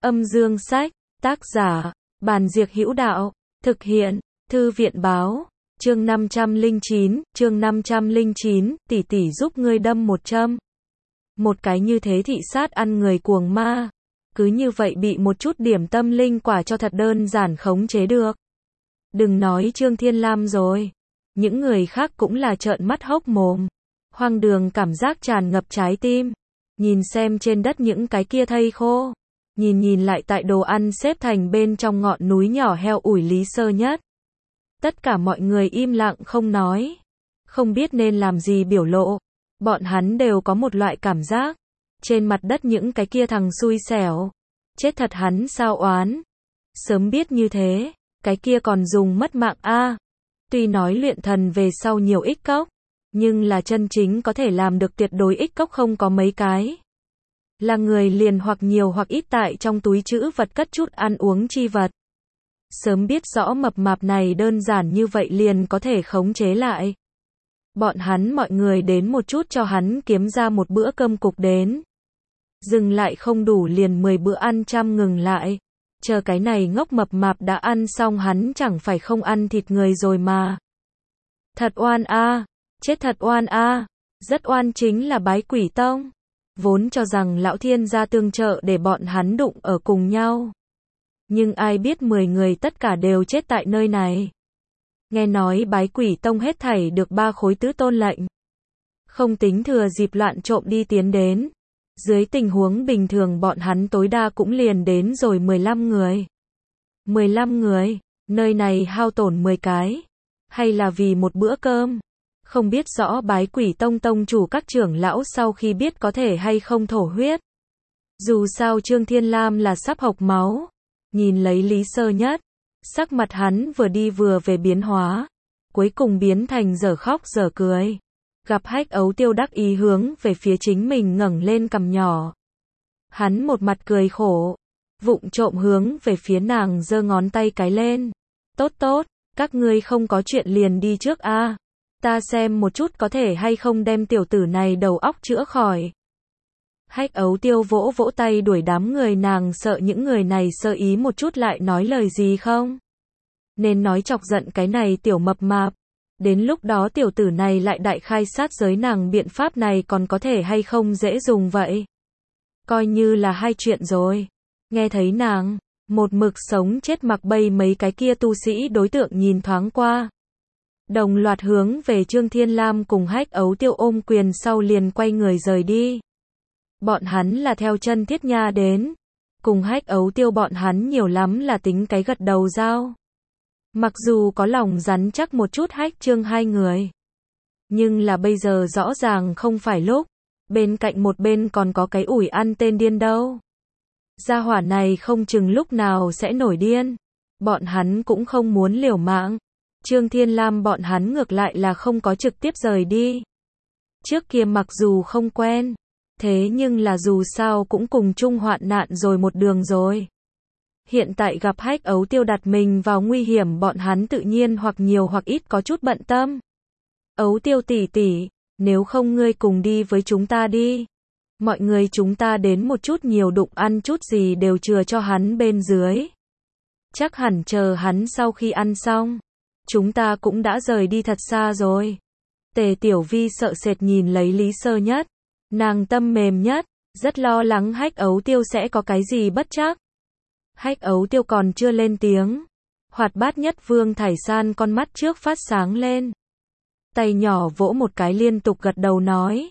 Âm dương sách, tác giả, Bàn Diệc Hữu Đạo, thực hiện, Thư viện báo, chương 509, tỷ tỷ giúp ngươi đâm một châm. Một cái như thế thị sát ăn người cuồng ma, cứ như vậy bị một chút điểm tâm linh quả cho thật đơn giản khống chế được. Đừng nói Trương Thiên Lam rồi, những người khác cũng là trợn mắt hốc mồm. Hoang đường cảm giác tràn ngập trái tim. Nhìn xem trên đất những cái kia thây khô. Nhìn lại tại đồ ăn xếp thành bên trong ngọn núi nhỏ heo ủi Lý Sơ Nhất. Tất cả mọi người im lặng không nói. Không biết nên làm gì biểu lộ. Bọn hắn đều có một loại cảm giác. Trên mặt đất những cái kia thằng xui xẻo. Chết thật hắn sao oán. Sớm biết như thế, cái kia còn dùng mất mạng a. Tuy nói luyện thần về sau nhiều ích cốc, nhưng là chân chính có thể làm được tuyệt đối ích cốc không có mấy cái. Là người liền hoặc nhiều hoặc ít tại trong túi trữ vật cất chút ăn uống chi vật. Sớm biết rõ mập mạp này đơn giản như vậy liền có thể khống chế lại. Bọn hắn mọi người đến một chút cho hắn kiếm ra một bữa cơm cục đến. Dừng lại không đủ liền 10 bữa ăn trăm ngừng lại. Chờ cái này ngốc mập mạp đã ăn xong hắn chẳng phải không ăn thịt người rồi mà. Thật oan a, chết thật oan a, rất oan chính là Bái Quỷ Tông. Vốn cho rằng lão thiên gia tương trợ để bọn hắn đụng ở cùng nhau. Nhưng ai biết 10 người tất cả đều chết tại nơi này. Nghe nói Bái Quỷ Tông hết thảy được 3 khối tứ tôn lệnh. Không tính thừa dịp loạn trộm đi tiến đến. Dưới tình huống bình thường bọn hắn tối đa cũng liền đến rồi 15 người. 15 người, nơi này hao tổn 10 cái. Hay là vì một bữa cơm. Không biết rõ Bái Quỷ Tông tông chủ các trưởng lão sau khi biết có thể hay không thổ huyết. Dù sao Trương Thiên Lam là sắp hộc máu. Nhìn lấy Lý Sơ Nhất. Sắc mặt hắn vừa đi vừa về biến hóa. Cuối cùng biến thành dở khóc dở cười. Gặp Hách Ấu Tiêu đắc ý hướng về phía chính mình ngẩng lên cằm nhỏ. Hắn một mặt cười khổ. Vụng trộm hướng về phía nàng giơ ngón tay cái lên. Tốt tốt, các ngươi không có chuyện liền đi trước a. Ta xem một chút có thể hay không đem tiểu tử này đầu óc chữa khỏi. Hách Ấu Tiêu vỗ vỗ tay đuổi đám người, nàng sợ những người này sơ ý một chút lại nói lời gì không. Nên nói chọc giận cái này tiểu mập mạp. Đến lúc đó tiểu tử này lại đại khai sát giới, nàng biện pháp này còn có thể hay không dễ dùng vậy. Coi như là hai chuyện rồi. Nghe thấy nàng, một mực sống chết mặc bay mấy cái kia tu sĩ đối tượng nhìn thoáng qua. Đồng loạt hướng về Trương Thiên Lam cùng Hách Ấu Tiêu ôm quyền sau liền quay người rời đi. Bọn hắn là theo chân Thiết Nha đến. Cùng Hách Ấu Tiêu bọn hắn nhiều lắm là tính cái gật đầu giao. Mặc dù có lòng rắn chắc một chút Hách Trương hai người. Nhưng là bây giờ rõ ràng không phải lúc. Bên cạnh một bên còn có cái ủi ăn tên điên đâu. Gia hỏa này không chừng lúc nào sẽ nổi điên. Bọn hắn cũng không muốn liều mạng. Trương Thiên Lam bọn hắn ngược lại là không có trực tiếp rời đi. Trước kia mặc dù không quen. Thế nhưng là dù sao cũng cùng chung hoạn nạn rồi một đường rồi. Hiện tại gặp Hách Ấu Tiêu đặt mình vào nguy hiểm, bọn hắn tự nhiên hoặc nhiều hoặc ít có chút bận tâm. Ấu Tiêu tỷ tỷ, nếu không ngươi cùng đi với chúng ta đi. Mọi người chúng ta đến một chút nhiều đụng ăn chút gì đều chừa cho hắn bên dưới. Chắc hẳn chờ hắn sau khi ăn xong. Chúng ta cũng đã rời đi thật xa rồi. Tề Tiểu Vi sợ sệt nhìn lấy Lý Sơ Nhất. Nàng tâm mềm nhất, rất lo lắng Hách Ấu Tiêu sẽ có cái gì bất trắc. Hách Ấu Tiêu còn chưa lên tiếng. Hoạt bát nhất Vương Thải San con mắt trước phát sáng lên. Tay nhỏ vỗ một cái liên tục gật đầu nói.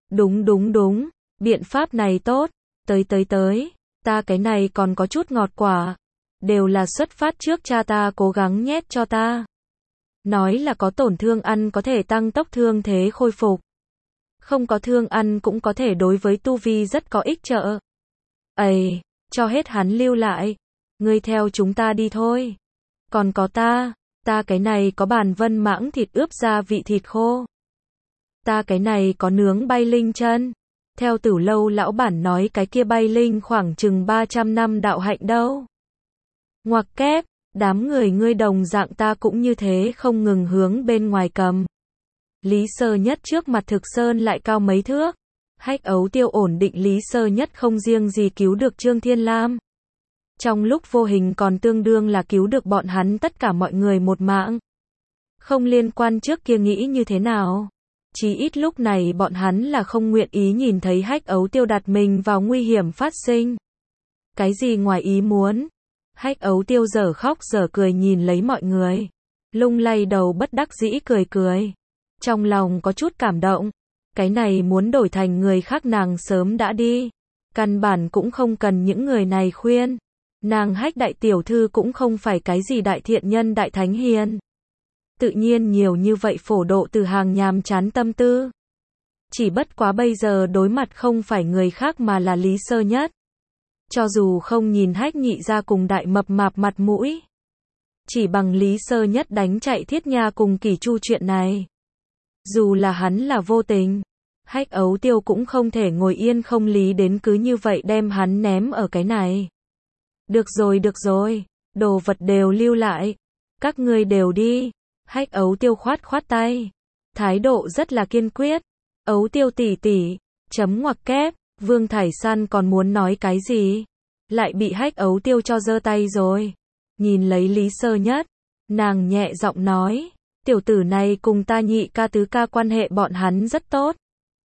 Đúng, biện pháp này tốt, tới, ta cái này còn có chút ngọt quả. Đều là xuất phát trước cha ta cố gắng nhét cho ta. Nói là có tổn thương ăn có thể tăng tốc thương thế khôi phục. Không có thương ăn cũng có thể đối với tu vi rất có ích trợ. Ây, cho hết hắn lưu lại. Ngươi theo chúng ta đi thôi. Còn có ta cái này có bàn vân mãng thịt ướp gia vị thịt khô. Ta cái này có nướng bay linh chân. Theo Tử Lâu lão bản nói cái kia bay linh khoảng chừng 300 năm đạo hạnh đâu. Ngoặc kép, đám người ngươi đồng dạng ta cũng như thế không ngừng hướng bên ngoài cầm. Lý Sơ Nhất trước mặt Thực Sơn lại cao mấy thước. Hách Ấu Tiêu ổn định Lý Sơ Nhất không riêng gì cứu được Trương Thiên Lam. Trong lúc vô hình còn tương đương là cứu được bọn hắn tất cả mọi người một mạng. Không liên quan trước kia nghĩ như thế nào. Chí ít lúc này bọn hắn là không nguyện ý nhìn thấy Hách Ấu Tiêu đặt mình vào nguy hiểm phát sinh. Cái gì ngoài ý muốn? Hách Ấu Tiêu dở khóc dở cười nhìn lấy mọi người. Lung lay đầu bất đắc dĩ cười cười. Trong lòng có chút cảm động. Cái này muốn đổi thành người khác nàng sớm đã đi. Căn bản cũng không cần những người này khuyên. Nàng Hách đại tiểu thư cũng không phải cái gì đại thiện nhân đại thánh hiền. Tự nhiên nhiều như vậy phổ độ từ hàng nhàm chán tâm tư. Chỉ bất quá bây giờ đối mặt không phải người khác mà là Lý Sơ Nhất. Cho dù không nhìn Hách nhị ra cùng đại mập mạp mặt mũi. Chỉ bằng Lý Sơ Nhất đánh chạy Thiết Nha cùng Kỷ Chu chuyện này. Dù là hắn là vô tình. Hách Ấu Tiêu cũng không thể ngồi yên không lý đến cứ như vậy đem hắn ném ở cái này. Được rồi, đồ vật đều lưu lại. Các ngươi đều đi. Hách Ấu Tiêu khoát khoát tay. Thái độ rất là kiên quyết. Ấu Tiêu tỷ tỷ, chấm ngoặc kép, Vương Thải San còn muốn nói cái gì? Lại bị Hách Ấu Tiêu cho giơ tay rồi. Nhìn lấy Lý Sơ Nhất, nàng nhẹ giọng nói, tiểu tử này cùng ta nhị ca tứ ca quan hệ bọn hắn rất tốt.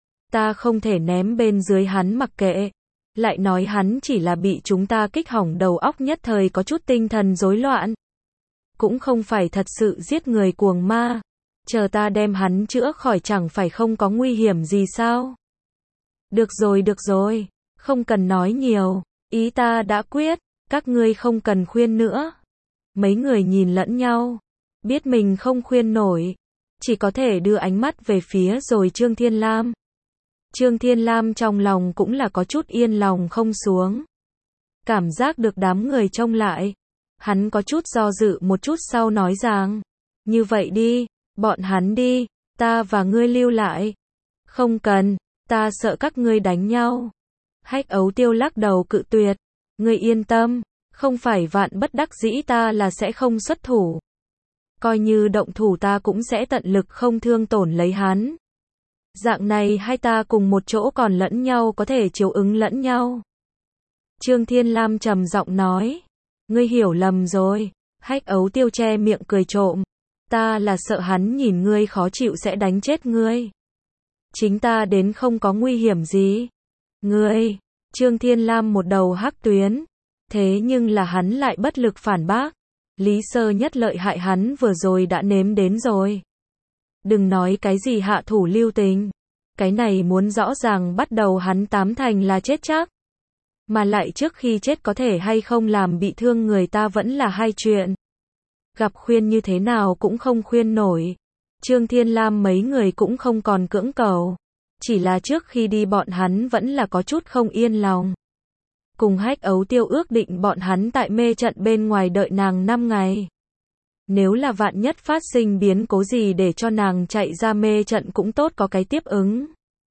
Ta không thể ném bên dưới hắn mặc kệ. Lại nói hắn chỉ là bị chúng ta kích hỏng đầu óc nhất thời có chút tinh thần rối loạn. Cũng không phải thật sự giết người cuồng ma. Chờ ta đem hắn chữa khỏi chẳng phải không có nguy hiểm gì sao? Được rồi, không cần nói nhiều. Ý ta đã quyết, các ngươi không cần khuyên nữa. Mấy người nhìn lẫn nhau. Biết mình không khuyên nổi. Chỉ có thể đưa ánh mắt về phía rồi Trương Thiên Lam. Trương Thiên Lam trong lòng cũng là có chút yên lòng không xuống. Cảm giác được đám người trông lại. Hắn có chút do dự một chút sau nói rằng. Như vậy đi, bọn hắn đi, ta và ngươi lưu lại. Không cần, ta sợ các ngươi đánh nhau. Hách Ấu Tiêu lắc đầu cự tuyệt. Ngươi yên tâm, không phải vạn bất đắc dĩ ta là sẽ không xuất thủ. Coi như động thủ ta cũng sẽ tận lực không thương tổn lấy hắn. Dạng này hai ta cùng một chỗ còn lẫn nhau có thể chiếu ứng lẫn nhau. Trương Thiên Lam trầm giọng nói. Ngươi hiểu lầm rồi. Hách Ấu Tiêu che miệng cười trộm. Ta là sợ hắn nhìn ngươi khó chịu sẽ đánh chết ngươi. Chính ta đến không có nguy hiểm gì. Ngươi, Trương Thiên Lam một đầu hắc tuyến. Thế nhưng là hắn lại bất lực phản bác. Lý Sơ Nhất lợi hại hắn vừa rồi đã nếm đến rồi. Đừng nói cái gì hạ thủ lưu tình. Cái này muốn rõ ràng bắt đầu hắn tám thành là chết chắc. Mà lại trước khi chết có thể hay không làm bị thương người ta vẫn là hai chuyện. Gặp khuyên như thế nào cũng không khuyên nổi. Trương Thiên Lam mấy người cũng không còn cưỡng cầu. Chỉ là trước khi đi bọn hắn vẫn là có chút không yên lòng. Cùng Hách Ấu Tiêu ước định bọn hắn tại mê trận bên ngoài đợi nàng 5 ngày. Nếu là vạn nhất phát sinh biến cố gì để cho nàng chạy ra mê trận cũng tốt có cái tiếp ứng.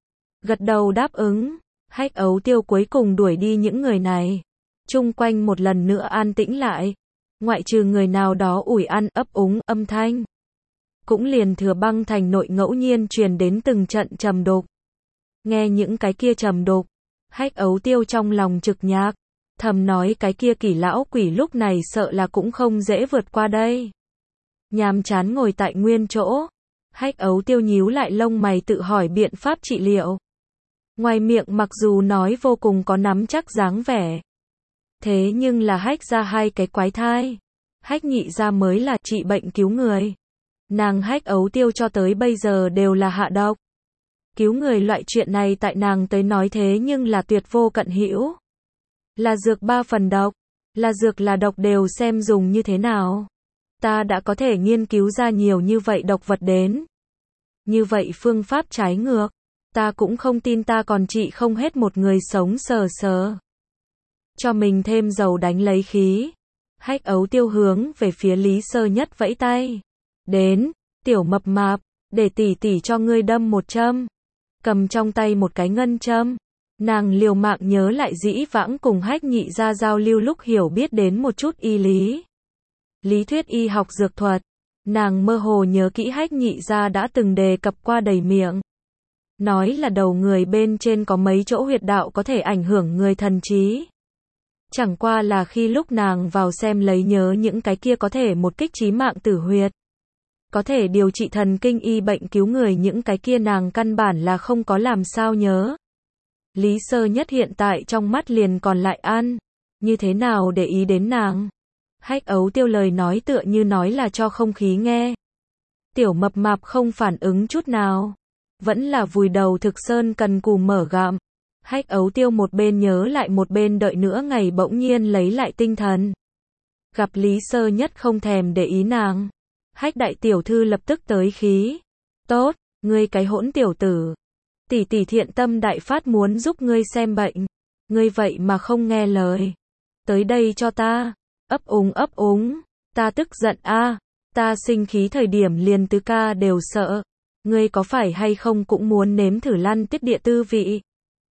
Gật đầu đáp ứng. Hách Ấu Tiêu cuối cùng đuổi đi những người này. Chung quanh một lần nữa an tĩnh lại. Ngoại trừ người nào đó ủi ăn ấp úng âm thanh. Cũng liền Thừa Băng Thành nội ngẫu nhiên truyền đến từng trận trầm đục. Nghe những cái kia trầm đục. Hách Ấu Tiêu trong lòng trực nhạc. Thầm nói cái kia Kỷ lão quỷ lúc này sợ là cũng không dễ vượt qua đây. Nhàm chán ngồi tại nguyên chỗ. Hách Ấu Tiêu nhíu lại lông mày tự hỏi biện pháp trị liệu. Ngoài miệng mặc dù nói vô cùng có nắm chắc dáng vẻ. Thế nhưng là Hách ra hai cái quái thai. Hách nhị ra mới là trị bệnh cứu người. Nàng Hách Ấu Tiêu cho tới bây giờ đều là hạ độc. Cứu người loại chuyện này tại nàng tới nói thế nhưng là tuyệt vô cận hữu. Là dược 3 phần độc. Là dược là độc đều xem dùng như thế nào. Ta đã có thể nghiên cứu ra nhiều như vậy độc vật đến. Như vậy phương pháp trái ngược. Ta cũng không tin ta còn trị không hết một người sống sờ sờ. Cho mình thêm dầu đánh lấy khí. Hách Ấu Tiêu hướng về phía Lý Sơ Nhất vẫy tay. Đến, tiểu mập mạp, để tỷ tỷ cho ngươi đâm một châm. Cầm trong tay một cái ngân châm. Nàng liều mạng nhớ lại dĩ vãng cùng Hách nhị ra giao lưu lúc hiểu biết đến một chút y lý. Lý thuyết y học dược thuật. Nàng mơ hồ nhớ kỹ Hách nhị ra đã từng đề cập qua đầy miệng. Nói là đầu người bên trên có mấy chỗ huyệt đạo có thể ảnh hưởng người thần trí. Chẳng qua là khi lúc nàng vào xem lấy nhớ những cái kia có thể một kích chí mạng tử huyệt. Có thể điều trị thần kinh y bệnh cứu người những cái kia nàng căn bản là không có làm sao nhớ. Lý Sơ Nhất hiện tại trong mắt liền còn lại ăn. Như thế nào để ý đến nàng? Hách Ấu Tiêu lời nói tựa như nói là cho không khí nghe. Tiểu mập mạp không phản ứng chút nào. Vẫn là vùi đầu thực sơn cần cù mở gặm. Hách Ấu Tiêu một bên nhớ lại một bên đợi nửa ngày bỗng nhiên lấy lại tinh thần. Gặp Lý Sơ Nhất không thèm để ý nàng. Hách đại tiểu thư lập tức tới khí. Tốt, ngươi cái hỗn tiểu tử. Tỷ tỷ thiện tâm đại phát muốn giúp ngươi xem bệnh. Ngươi vậy mà không nghe lời. Tới đây cho ta. Ấp úng. Ta tức giận a. Ta sinh khí thời điểm liền tứ ca đều sợ. Ngươi có phải hay không cũng muốn nếm thử lăn tiết địa tư vị.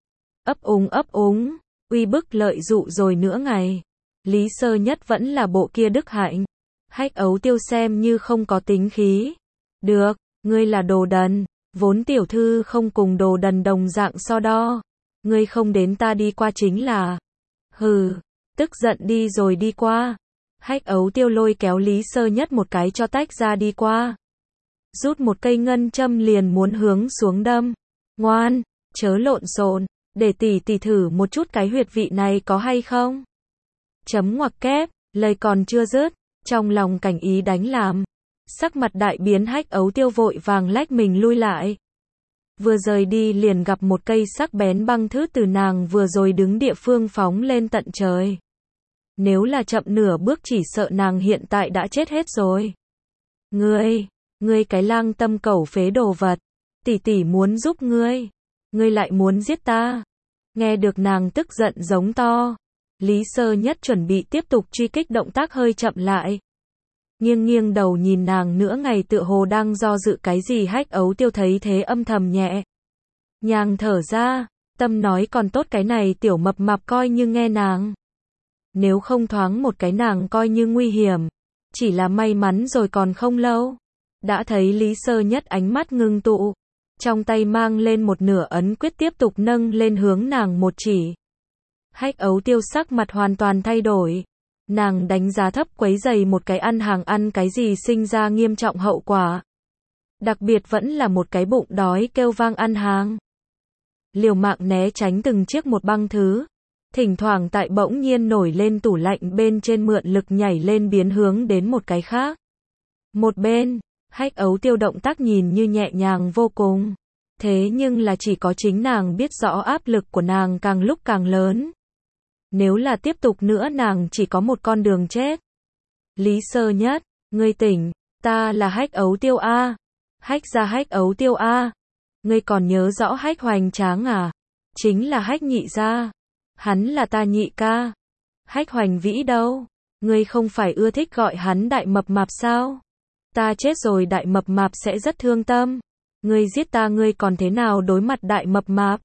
Ấp úng. Uy bức lợi dụ rồi nửa ngày. Lý Sơ Nhất vẫn là bộ kia đức hạnh. Hách Ấu Tiêu xem như không có tính khí. Được, ngươi là đồ đần. Vốn tiểu thư không cùng đồ đần đồng dạng so đo. Ngươi không đến ta đi qua chính là. Hừ, tức giận đi rồi đi qua. Hách Ấu Tiêu lôi kéo Lý Sơ Nhất một cái cho tách ra đi qua. Rút một cây ngân châm liền muốn hướng xuống đâm. Ngoan, chớ lộn xộn, để tỷ tỷ thử một chút cái huyệt vị này có hay không. Chấm ngoặc kép, lời còn chưa dứt, trong lòng cảnh ý đánh làm. Sắc mặt đại biến Hách Ấu Tiêu vội vàng lách mình lui lại. Vừa rời đi liền gặp một cây sắc bén băng thứ từ nàng vừa rồi đứng địa phương phóng lên tận trời. Nếu là chậm nửa bước chỉ sợ nàng hiện tại đã chết hết rồi. Ngươi cái lang tâm cẩu phế đồ vật. Tỷ tỷ muốn giúp ngươi. Ngươi lại muốn giết ta. Nghe được nàng tức giận giống to. Lý Sơ Nhất chuẩn bị tiếp tục truy kích động tác hơi chậm lại. Nghiêng đầu nhìn nàng nửa ngày tựa hồ đang do dự cái gì. Hách Ấu Tiêu thấy thế âm thầm nhẹ nhàng thở ra, tâm nói còn tốt cái này tiểu mập mạp coi như nghe nàng. Nếu không thoáng một cái nàng coi như nguy hiểm. Chỉ là may mắn rồi còn không lâu. Đã thấy Lý Sơ Nhất ánh mắt ngưng tụ. Trong tay mang lên một nửa ấn quyết tiếp tục nâng lên hướng nàng một chỉ. Hách Ấu Tiêu sắc mặt hoàn toàn thay đổi. Nàng đánh giá thấp quấy giày một cái ăn hàng ăn cái gì sinh ra nghiêm trọng hậu quả. Đặc biệt vẫn là một cái bụng đói kêu vang ăn hàng. Liều mạng né tránh từng chiếc một băng thứ. Thỉnh thoảng tại bỗng nhiên nổi lên tủ lạnh bên trên mượn lực nhảy lên biến hướng đến một cái khác. Một bên, Hách Ấu Tiêu động tác nhìn như nhẹ nhàng vô cùng. Thế nhưng là chỉ có chính nàng biết rõ áp lực của nàng càng lúc càng lớn. Nếu là tiếp tục nữa nàng chỉ có một con đường chết. Lý Sơ Nhất, ngươi tỉnh, ta là Hách Ấu Tiêu A. Hách gia Hách Ấu Tiêu A. Ngươi còn nhớ rõ Hách Hoành Tráng à? Chính là Hách nhị gia. Hắn là ta nhị ca. Hách Hoành Vĩ đâu? Ngươi không phải ưa thích gọi hắn đại mập mạp sao? Ta chết rồi đại mập mạp sẽ rất thương tâm. Ngươi giết ta ngươi còn thế nào đối mặt đại mập mạp?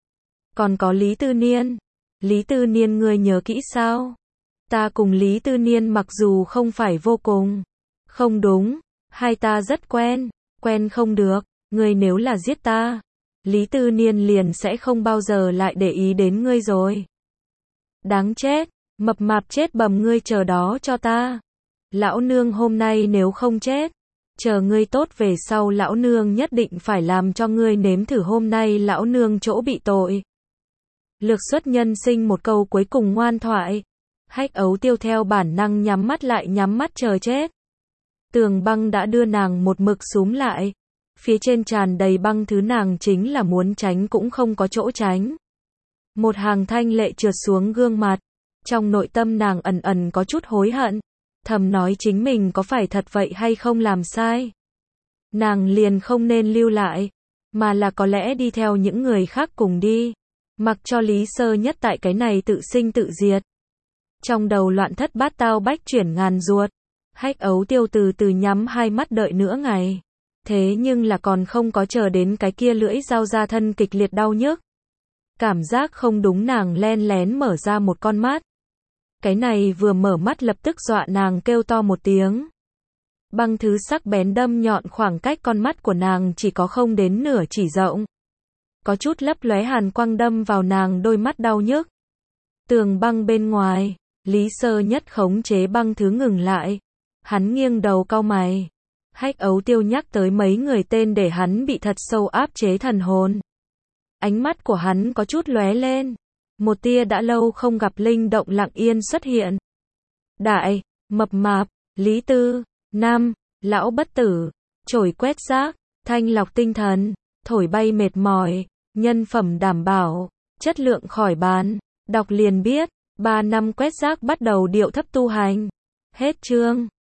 Còn có Lý Tư Niên. Lý Tư Niên ngươi nhớ kỹ sao? Ta cùng Lý Tư Niên mặc dù không phải vô cùng. Không đúng. Hai ta rất quen. Quen không được. Ngươi nếu là giết ta. Lý Tư Niên liền sẽ không bao giờ lại để ý đến ngươi rồi. Đáng chết. Mập mạp chết bầm ngươi chờ đó cho ta. Lão nương hôm nay nếu không chết. Chờ ngươi tốt về sau lão nương nhất định phải làm cho ngươi nếm thử hôm nay lão nương chỗ bị tội. Lược xuất nhân sinh một câu cuối cùng ngoan thoại. Hách Ấu Tiêu theo bản năng nhắm mắt lại nhắm mắt chờ chết. Tường băng đã đưa nàng một mực xúm lại. Phía trên tràn đầy băng thứ nàng chính là muốn tránh cũng không có chỗ tránh. Một hàng thanh lệ trượt xuống gương mặt. Trong nội tâm nàng ẩn ẩn có chút hối hận. Thầm nói chính mình có phải thật vậy hay không làm sai. Nàng liền không nên lưu lại. Mà là có lẽ đi theo những người khác cùng đi. Mặc cho Lý Sơ Nhất tại cái này tự sinh tự diệt. Trong đầu loạn thất bát tao bách chuyển ngàn ruột. Hách Ấu Tiêu từ từ nhắm hai mắt đợi nửa ngày. Thế nhưng là còn không có chờ đến cái kia lưỡi dao ra thân kịch liệt đau nhức. Cảm giác không đúng nàng len lén mở ra một con mắt. Cái này vừa mở mắt lập tức dọa nàng kêu to một tiếng. Băng thứ sắc bén đâm nhọn khoảng cách con mắt của nàng chỉ có không đến nửa chỉ rộng. Có chút lấp lóe hàn quang đâm vào nàng đôi mắt đau nhức. Tường băng bên ngoài, Lý Sơ Nhất khống chế băng thứ ngừng lại. Hắn nghiêng đầu cau mày. Hách Ấu Tiêu nhắc tới mấy người tên để hắn bị thật sâu áp chế thần hồn. Ánh mắt của hắn có chút lóe lên. Một tia đã lâu không gặp linh động lặng yên xuất hiện. Đại, mập mạp, Lý Tư, Nam, lão bất tử, chổi quét rác, thanh lọc tinh thần, thổi bay mệt mỏi, nhân phẩm đảm bảo, chất lượng khỏi bàn. Đọc liền biết, 3 năm quét rác bắt đầu điệu thấp tu hành. Hết chương.